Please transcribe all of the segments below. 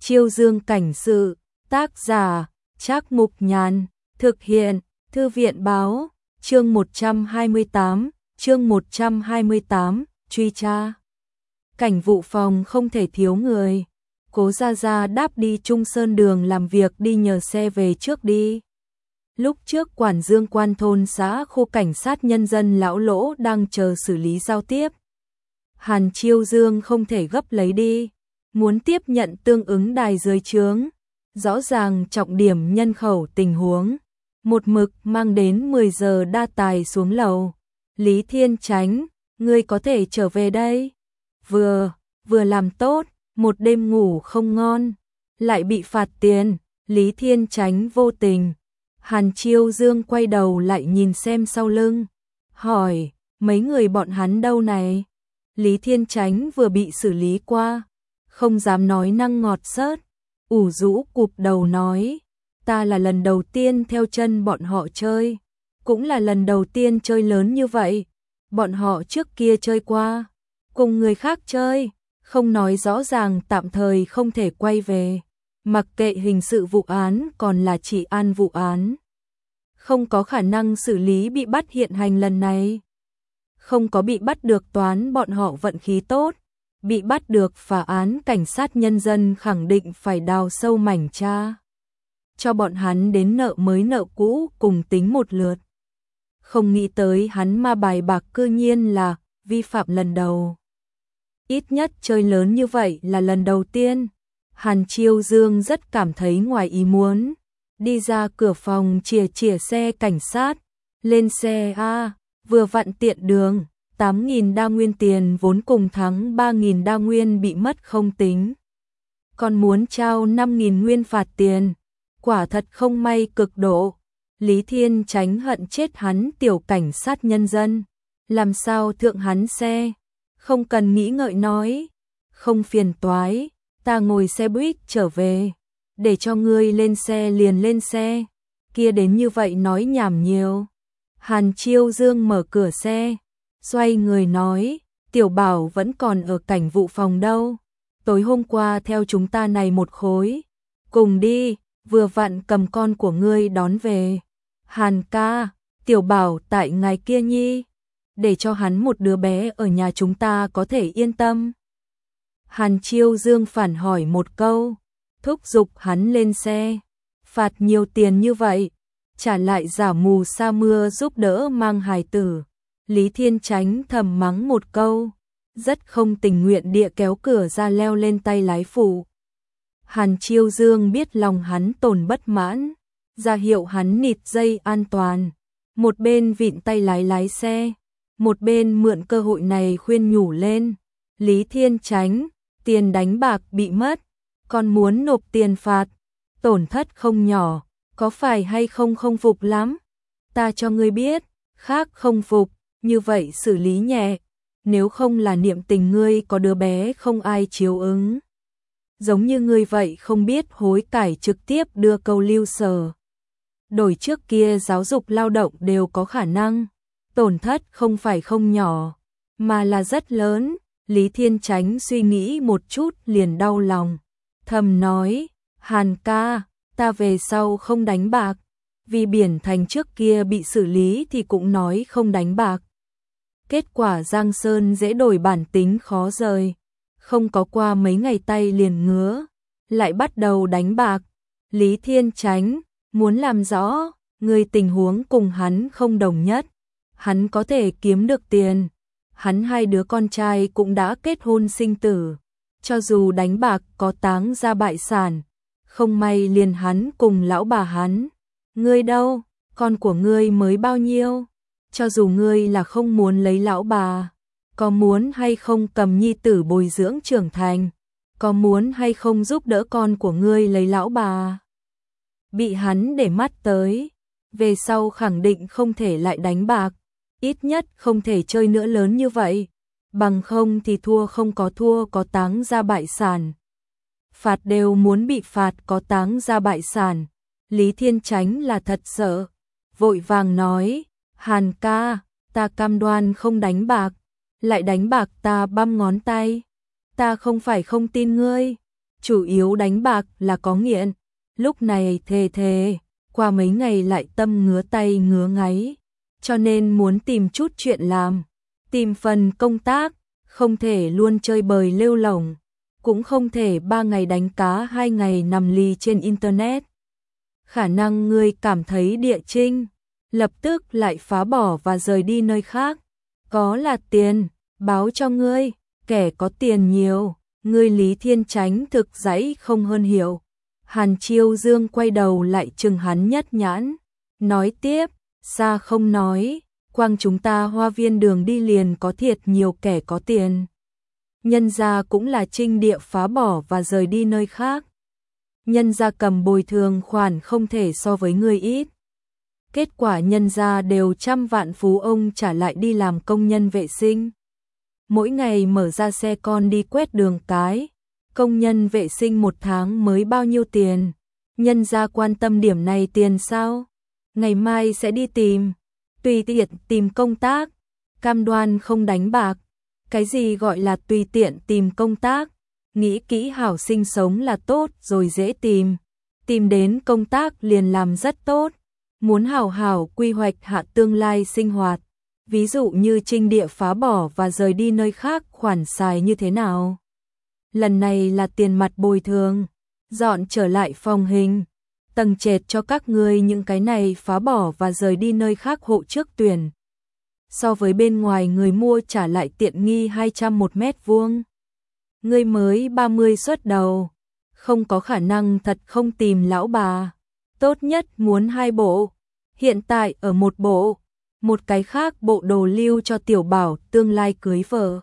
Chiêu Dương cảnh sự, tác giả, Trác Mục Nhàn, thực hiện, Thư viện báo, chương 128, truy tra. Cảnh vụ phòng không thể thiếu người. Cố Gia Gia đáp đi Trung Sơn đường làm việc đi nhờ xe về trước đi. Lúc trước quản Dương quan thôn xã khu cảnh sát nhân dân lão Lỗ đang chờ xử lý giao tiếp. Hàn Chiêu Dương không thể gấp lấy đi, muốn tiếp nhận tương ứng đài dưới trướng, rõ ràng trọng điểm nhân khẩu tình huống, một mực mang đến 10 giờ đa tài xuống lầu. Lý Thiên Chánh, ngươi có thể trở về đây. Vừa làm tốt, một đêm ngủ không ngon, lại bị phạt tiền. Lý Thiên Chánh vô tình. Hàn Chiêu Dương quay đầu lại nhìn xem sau lưng, hỏi, mấy người bọn hắn đâu này? Lý Thiên Chánh vừa bị xử lý qua, không dám nói năng ngọt xớt, ủ rũ cụp đầu nói, ta là lần đầu tiên theo chân bọn họ chơi, cũng là lần đầu tiên chơi lớn như vậy, bọn họ trước kia chơi qua, cùng người khác chơi, không nói rõ ràng tạm thời không thể quay về, mặc kệ hình sự vụ án còn là trị an vụ án. Không có khả năng xử lý bị bắt hiện hành lần này. Không có bị bắt được toán bọn họ vận khí tốt, bị bắt được phá án cảnh sát nhân dân khẳng định phải đào sâu mảnh tra. Cho bọn hắn đến nợ mới nợ cũ cùng tính một lượt. Không nghĩ tới hắn ma bài bạc cư nhiên là vi phạm lần đầu. Ít nhất chơi lớn như vậy là lần đầu tiên. Hàn Chiêu Dương rất cảm thấy ngoài ý muốn. Đi ra cửa phòng chìa xe cảnh sát, lên xe A, vừa vặn tiện đường, 8.000 đa nguyên tiền vốn cùng thắng 3.000 đa nguyên bị mất không tính. Còn muốn trao 5.000 nguyên phạt tiền, quả thật không may cực độ. Lý Thiên Chánh hận chết hắn tiểu cảnh sát nhân dân, làm sao thượng hắn xe, không cần nghĩ ngợi nói, không phiền toái, ta ngồi xe buýt trở về. Để cho ngươi lên xe liền lên xe, kia đến như vậy nói nhảm nhiều. Hàn Chiêu Dương mở cửa xe, xoay người nói, Tiểu Bảo vẫn còn ở cảnh vụ phòng đâu, tối hôm qua theo chúng ta này một khối, cùng đi, vừa vặn cầm con của ngươi đón về. Hàn ca, Tiểu Bảo tại ngày kia nhi, để cho hắn một đứa bé ở nhà chúng ta có thể yên tâm. Hàn Chiêu Dương phản hỏi một câu, thúc giục hắn lên xe, phạt nhiều tiền như vậy, trả lại giả mù sa mưa giúp đỡ mang hài tử. Lý Thiên Chánh thầm mắng một câu, rất không tình nguyện địa kéo cửa ra leo lên tay lái phụ. Hàn Chiêu Dương biết lòng hắn tổn bất mãn, ra hiệu hắn nịt dây an toàn, một bên vịn tay lái xe, một bên mượn cơ hội này khuyên nhủ lên, Lý Thiên Chánh, tiền đánh bạc bị mất, còn muốn nộp tiền phạt, tổn thất không nhỏ, có phải hay không không phục lắm? Ta cho ngươi biết, khác không phục, như vậy xử lý nhẹ, nếu không là niệm tình ngươi có đứa bé không ai chiếu ứng. Giống như ngươi vậy không biết hối cải trực tiếp đưa câu lưu sở. Đổi trước kia giáo dục lao động đều có khả năng, tổn thất không phải không nhỏ, mà là rất lớn. Lý Thiên Chánh suy nghĩ một chút liền đau lòng. Thầm nói, Hàn ca, ta về sau không đánh bạc, vì Biển Thành trước kia bị xử lý thì cũng nói không đánh bạc. Kết quả Giang Sơn dễ đổi bản tính khó rời, không có qua mấy ngày tay liền ngứa, lại bắt đầu đánh bạc. Lý Thiên Chánh, muốn làm rõ, người tình huống cùng hắn không đồng nhất, hắn có thể kiếm được tiền, hắn hai đứa con trai cũng đã kết hôn sinh tử. Cho dù đánh bạc có táng ra bại sản, không may liền hắn cùng lão bà hắn. Ngươi đâu, con của ngươi mới bao nhiêu? Cho dù ngươi là không muốn lấy lão bà, có muốn hay không cầm nhi tử bồi dưỡng trưởng thành, có muốn hay không giúp đỡ con của ngươi lấy lão bà? Bị hắn để mắt tới, về sau khẳng định không thể lại đánh bạc, ít nhất không thể chơi nữa lớn như vậy. Bằng không thì thua không có thua có táng ra bại sản. Phạt đều muốn bị phạt có táng ra bại sản. Lý Thiên Chánh là thật sợ, vội vàng nói, Hàn ca, ta cam đoan không đánh bạc, lại đánh bạc ta băm ngón tay. Ta không phải không tin ngươi, chủ yếu đánh bạc là có nghiện. Lúc này thề, qua mấy ngày lại tâm ngứa tay ngứa ngáy, cho nên muốn tìm chút chuyện làm, tìm phần công tác, không thể luôn chơi bời lêu lổng, cũng không thể 3 ngày đánh cá 2 ngày nằm lì trên internet. Khả năng ngươi cảm thấy Địa Trinh lập tức lại phá bỏ và rời đi nơi khác. Có là tiền, báo cho ngươi, kẻ có tiền nhiều, ngươi Lý Thiên Chánh thực dãy không hơn hiểu. Hàn Chiêu Dương quay đầu lại chừng hắn nhất nhãn, nói tiếp, xa không nói, quang chúng ta Hoa Viên đường đi liền có thiệt nhiều kẻ có tiền. Nhân gia cũng là Trinh Địa phá bỏ và rời đi nơi khác. Nhân gia cầm bồi thường khoản không thể so với ngươi ít. Kết quả nhân gia đều trăm vạn phú ông trả lại đi làm công nhân vệ sinh. Mỗi ngày mở ra xe con đi quét đường cái. Công nhân vệ sinh 1 tháng mới bao nhiêu tiền? Nhân gia quan tâm điểm này tiền sao? Ngày mai sẽ đi tìm. Tùy tiện tìm công tác. Cam đoan không đánh bạc. Cái gì gọi là tùy tiện tìm công tác? Nghĩ kỹ hảo sinh sống là tốt rồi dễ tìm. Tìm đến công tác liền làm rất tốt. Muốn hảo hảo quy hoạch hạ tương lai sinh hoạt. Ví dụ như Trinh Địa phá bỏ và rời đi nơi khác khoản xài như thế nào? Lần này là tiền mặt bồi thường. Dọn trở lại phòng hình. Tầng trệt cho các ngươi những cái này phá bỏ và rời đi nơi khác hộ trước tuyển. So với bên ngoài người mua trả lại tiện nghi 200 một mét vuông. Ngươi mới 30 xuất đầu, không có khả năng thật không tìm lão bà. Tốt nhất muốn 2 bộ, hiện tại ở 1 bộ, một cái khác bộ đồ lưu cho tiểu bảo tương lai cưới vợ.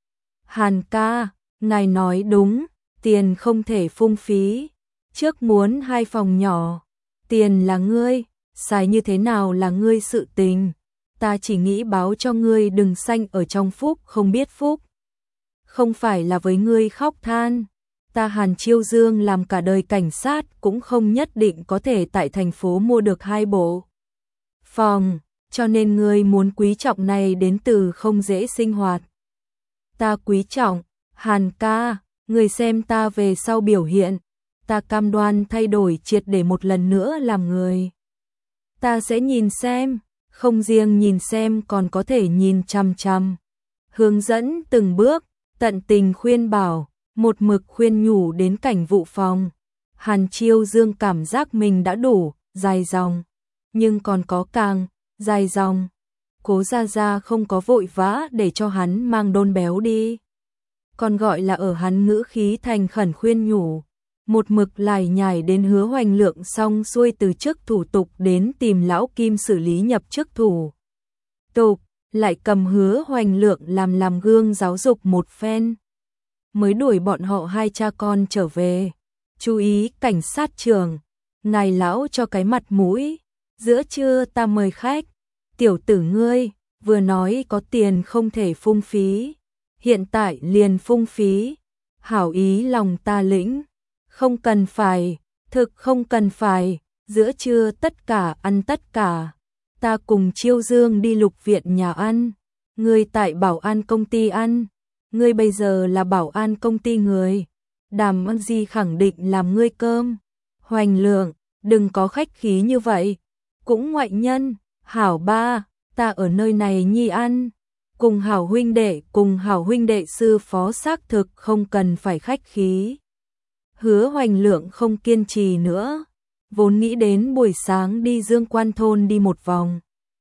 Hàn ca, ngài nói đúng, tiền không thể phung phí. Trước muốn 2 phòng nhỏ, tiền là ngươi, xài như thế nào là ngươi sự tình. Ta chỉ nghĩ báo cho ngươi đừng sanh ở trong phúc không biết phúc. Không phải là với ngươi khóc than. Ta Hàn Chiêu Dương làm cả đời cảnh sát cũng không nhất định có thể tại thành phố mua được 2 bộ phòng, cho nên ngươi muốn quý trọng này đến từ không dễ sinh hoạt. Ta quý trọng, Hàn ca, ngươi xem ta về sau biểu hiện, ta cam đoan thay đổi triệt để một lần nữa làm người. Ta sẽ nhìn xem, không riêng nhìn xem còn có thể nhìn chằm chằm. Hướng dẫn từng bước, tận tình khuyên bảo, một mực khuyên nhủ đến Cảnh Vụ Phòng. Hàn Chiêu Dương cảm giác mình đã đủ, dài dòng, nhưng còn có càng dài dòng. Cố Gia Gia không có vội vã để cho hắn mang đôn béo đi. Còn gọi là ở hắn ngữ khí thành khẩn khuyên nhủ. Một mực lải nhải đến Hứa Hoành Lượng xong xuôi từ chức thủ tục đến tìm Lão Kim xử lý nhập chức thủ tục, lại cầm Hứa Hoành Lượng làm gương giáo dục một phen. Mới đuổi bọn họ 2 cha con trở về. Chú ý cảnh sát trưởng, ngài lão cho cái mặt mũi. Giữa trưa ta mời khách. Tiểu tử ngươi, vừa nói có tiền không thể phung phí. Hiện tại liền phung phí. Hảo ý lòng ta lĩnh. Không cần phải, thực không cần phải. Giữa trưa tất cả ăn tất cả. Ta cùng Chiêu Dương đi Lục Viện nhà ăn. Ngươi tại bảo an công ty ăn. Ngươi bây giờ là bảo an công ty người. Đàm Ân Di khẳng định làm ngươi cơm. Hoành Lượng, đừng có khách khí như vậy. Cũng ngoại nhân, hảo ba, ta ở nơi này nhi ăn. Cùng hảo huynh đệ sư phó xác thực không cần phải khách khí. Hứa Hoành Lượng không kiên trì nữa. Vốn nghĩ đến buổi sáng đi Dương Quan thôn đi một vòng.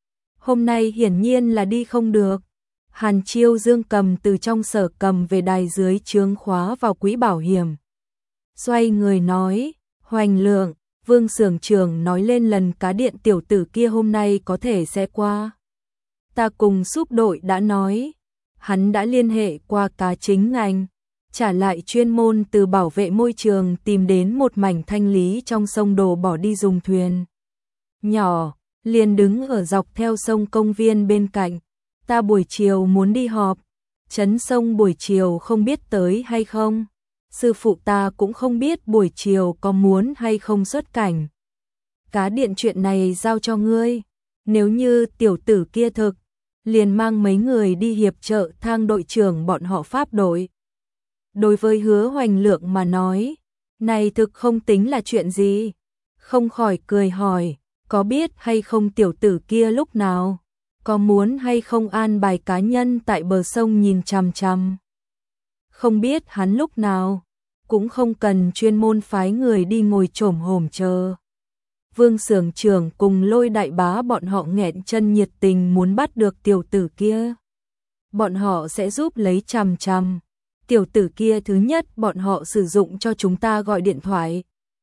Hôm nay hiển nhiên là đi không được. Hàn Chiêu Dương cầm từ trong sở cầm về đài dưới chướng khóa vào quỹ bảo hiểm. Xoay người nói, Hoành Lượng, Vương xưởng trưởng nói lên lần cá điện tiểu tử kia hôm nay có thể sẽ qua. Ta cùng súp đội đã nói, hắn đã liên hệ qua cá chính ngành, trả lại chuyên môn từ bảo vệ môi trường tìm đến một mảnh thanh lý trong sông đồ bỏ đi dùng thuyền nhỏ, liền đứng ở dọc theo sông công viên bên cạnh. Ta buổi chiều muốn đi họp, Trấn Sông buổi chiều không biết tới hay không. Sư phụ ta cũng không biết buổi chiều có muốn hay không xuất cảnh. Cá điện chuyện này giao cho ngươi. Nếu như tiểu tử kia thực, liền mang mấy người đi hiệp trợ thang đội trưởng bọn họ Pháp đội. Đối với Hứa Hoành Lượng mà nói, Này thực không tính là chuyện gì. Không khỏi cười hỏi, có biết hay không tiểu tử kia lúc nào? Có muốn hay không an bài cá nhân tại bờ sông nhìn chằm chằm? Không biết hắn lúc nào, cũng không cần chuyên môn phái người đi ngồi chổm hổm chờ. Vương xưởng trưởng cùng Lôi đại bá bọn họ nghẹn chân nhiệt tình muốn bắt được tiểu tử kia. Bọn họ sẽ giúp lấy chằm chằm. Tiểu tử kia thứ nhất bọn họ sử dụng cho chúng ta gọi điện thoại.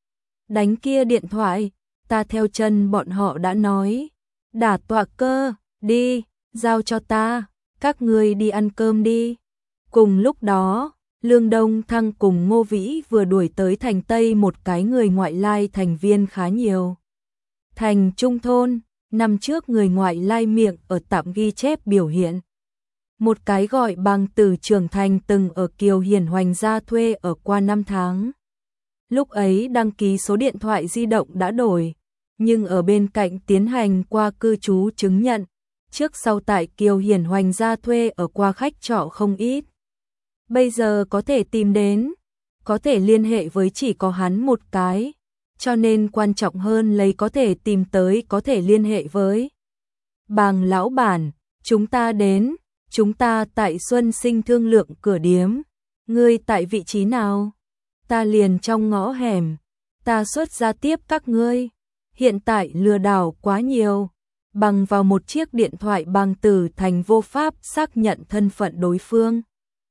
Đánh kia điện thoại, ta theo chân bọn họ đã nói. Đả tọa cơ, đi, giao cho ta, các ngươi đi ăn cơm đi. Cùng lúc đó, Lương Đông Thăng cùng Ngô Vĩ vừa đuổi tới thành Tây một cái người ngoại lai thành viên khá nhiều. Thành Trung Thôn, năm trước người ngoại lai miệng ở tạm ghi chép biểu hiện. Một cái gọi bằng từ trưởng thành từng ở Kiều Hiển Hoành gia thuê ở qua 5 tháng. Lúc ấy đăng ký số điện thoại di động đã đổi, nhưng ở bên cạnh tiến hành qua cư trú chứng nhận, trước sau tại Kiều Hiển Hoành gia thuê ở qua khách trọ không ít. Bây giờ có thể tìm đến, có thể liên hệ với chỉ có hắn một cái, cho nên quan trọng hơn lấy có thể tìm tới có thể liên hệ với. Bàng lão bản, chúng ta đến, chúng ta tại Xuân Sinh thương lượng cửa điếm, ngươi tại vị trí nào? Ta liền trong ngõ hẻm, ta xuất ra tiếp các ngươi. Hiện tại lừa đảo quá nhiều, bằng vào một chiếc điện thoại bằng từ thành vô pháp xác nhận thân phận đối phương.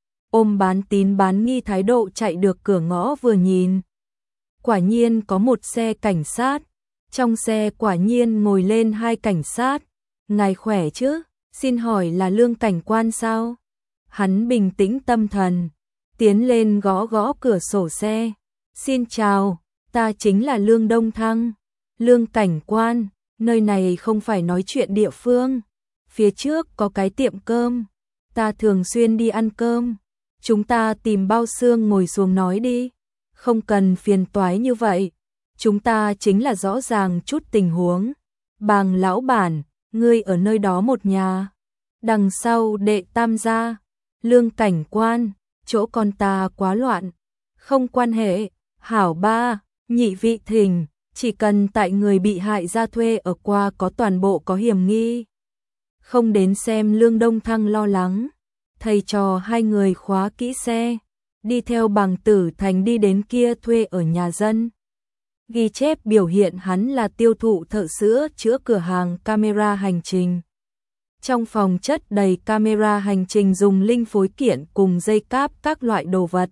Ôm bán tín bán nghi thái độ chạy được cửa ngõ vừa nhìn. Quả nhiên có một xe cảnh sát, trong xe quả nhiên ngồi lên 2 cảnh sát. Ngài khỏe chứ, xin hỏi là Lương cảnh quan sao? Hắn bình tĩnh tâm thần, tiến lên gõ gõ cửa sổ xe. Xin chào, ta chính là Lương Đông Thăng. Lương cảnh quan, nơi này không phải nói chuyện địa phương. Phía trước có cái tiệm cơm, ta thường xuyên đi ăn cơm. Chúng ta tìm bao xương ngồi xuống nói đi. Không cần phiền toái như vậy. Chúng ta chính là rõ ràng chút tình huống. Bàng lão bản, ngươi ở nơi đó một nhà. Đằng sau đệ tam gia. Lương cảnh quan, chỗ con ta quá loạn. Không quan hệ, hảo ba, nhị vị thỉnh. Chỉ cần tại người bị hại ra thuê ở qua có toàn bộ có hiểm nghi. Không đến xem Lương Đông Thăng lo lắng. Thầy trò hai người khóa kỹ xe, đi theo Bằng Tử Thành đi đến kia thuê ở nhà dân. Ghi chép biểu hiện hắn là tiêu thụ thợ sữa chữa cửa hàng camera hành trình. Trong phòng chất đầy camera hành trình dùng linh phối kiện cùng dây cáp các loại đồ vật.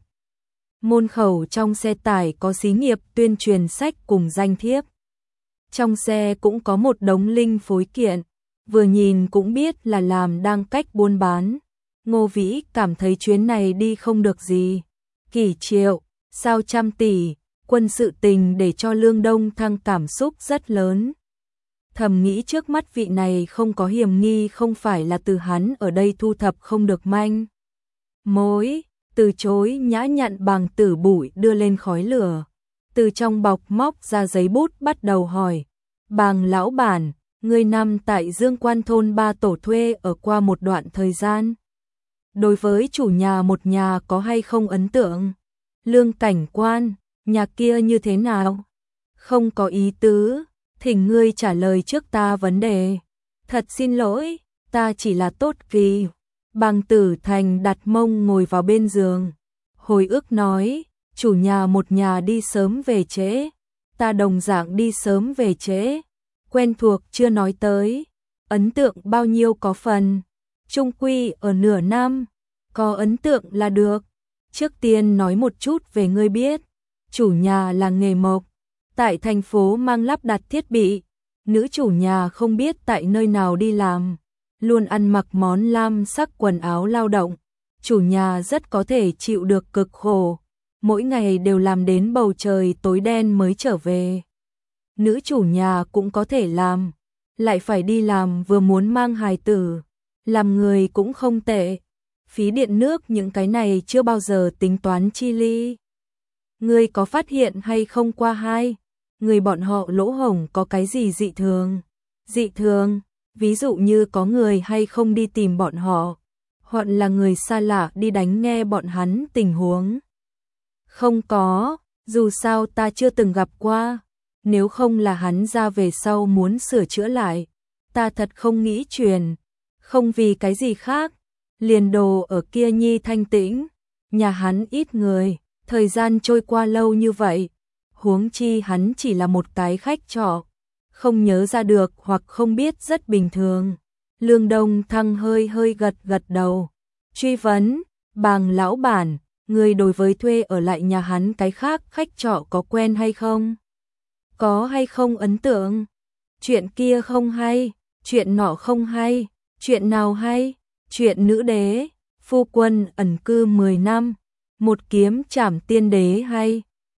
Môn khẩu trong xe tải có xí nghiệp tuyên truyền sách cùng danh thiếp. Trong xe cũng có một đống linh phối kiện, vừa nhìn cũng biết là làm đang cách buôn bán. Ngô Vĩ cảm thấy chuyến này đi không được gì. Kỷ triệu, sao trăm tỷ, quân sự tình để cho Lương Đông Thăng cảm xúc rất lớn. Thầm nghĩ trước mắt vị này không có hiểm nghi không phải là từ hắn ở đây thu thập không được manh mối, từ chối nhã nhặn bằng tử bụi đưa lên khói lửa. Từ trong bọc móc ra giấy bút bắt đầu hỏi. Bàng lão bản, người năm tại Dương Quan thôn 3 tổ thuê ở qua một đoạn thời gian. Đối với chủ nhà một nhà có hay không ấn tượng? Lương cảnh quan, nhà kia như thế nào? Không có ý tứ, thỉnh ngươi trả lời trước ta vấn đề. Thật xin lỗi, ta chỉ là tốt kỳ. Bàng Tử Thành đặt mông ngồi vào bên giường. Hồi ức nói, chủ nhà một nhà đi sớm về trễ. Ta đồng dạng đi sớm về trễ. Quen thuộc chưa nói tới. Ấn tượng bao nhiêu có phần. Trung quy ở nửa năm. Có ấn tượng là được. Trước tiên nói một chút về ngươi biết. Chủ nhà là nghề mộc. Tại thành phố mang lắp đặt thiết bị. Nữ chủ nhà không biết tại nơi nào đi làm. Luôn ăn mặc món lam sắc quần áo lao động. Chủ nhà rất có thể chịu được cực khổ. Mỗi ngày đều làm đến bầu trời tối đen mới trở về. Nữ chủ nhà cũng có thể làm. Lại phải đi làm vừa muốn mang hài tử. Làm người cũng không tệ. Phí điện nước những cái này chưa bao giờ tính toán chi ly. Ngươi có phát hiện hay không qua hai? Người bọn họ lỗ hổng có cái gì dị thường? Dị thường, ví dụ như có người hay không đi tìm bọn họ. Hoặc là người xa lạ đi đánh nghe bọn hắn tình huống. Không có, Dù sao ta chưa từng gặp qua, nếu không là hắn ra về sau muốn sửa chữa lại, ta thật không nghĩ truyền, không vì cái gì khác, liền đồ ở kia nhi thanh tĩnh, nhà hắn ít người, thời gian trôi qua lâu như vậy, huống chi hắn chỉ là một cái khách trọ, không nhớ ra được hoặc không biết rất bình thường. Lương Đông Thăng hơi gật gật đầu, truy vấn, Bàng lão bản, người đối với thuê ở lại nhà hắn cái khác khách trọ có quen hay không? Có hay không ấn tượng? Chuyện kia không hay, chuyện nọ không hay, chuyện nào hay? Chuyện nữ đế, phu quân ẩn cư 10 năm, một kiếm trảm tiên đế hay?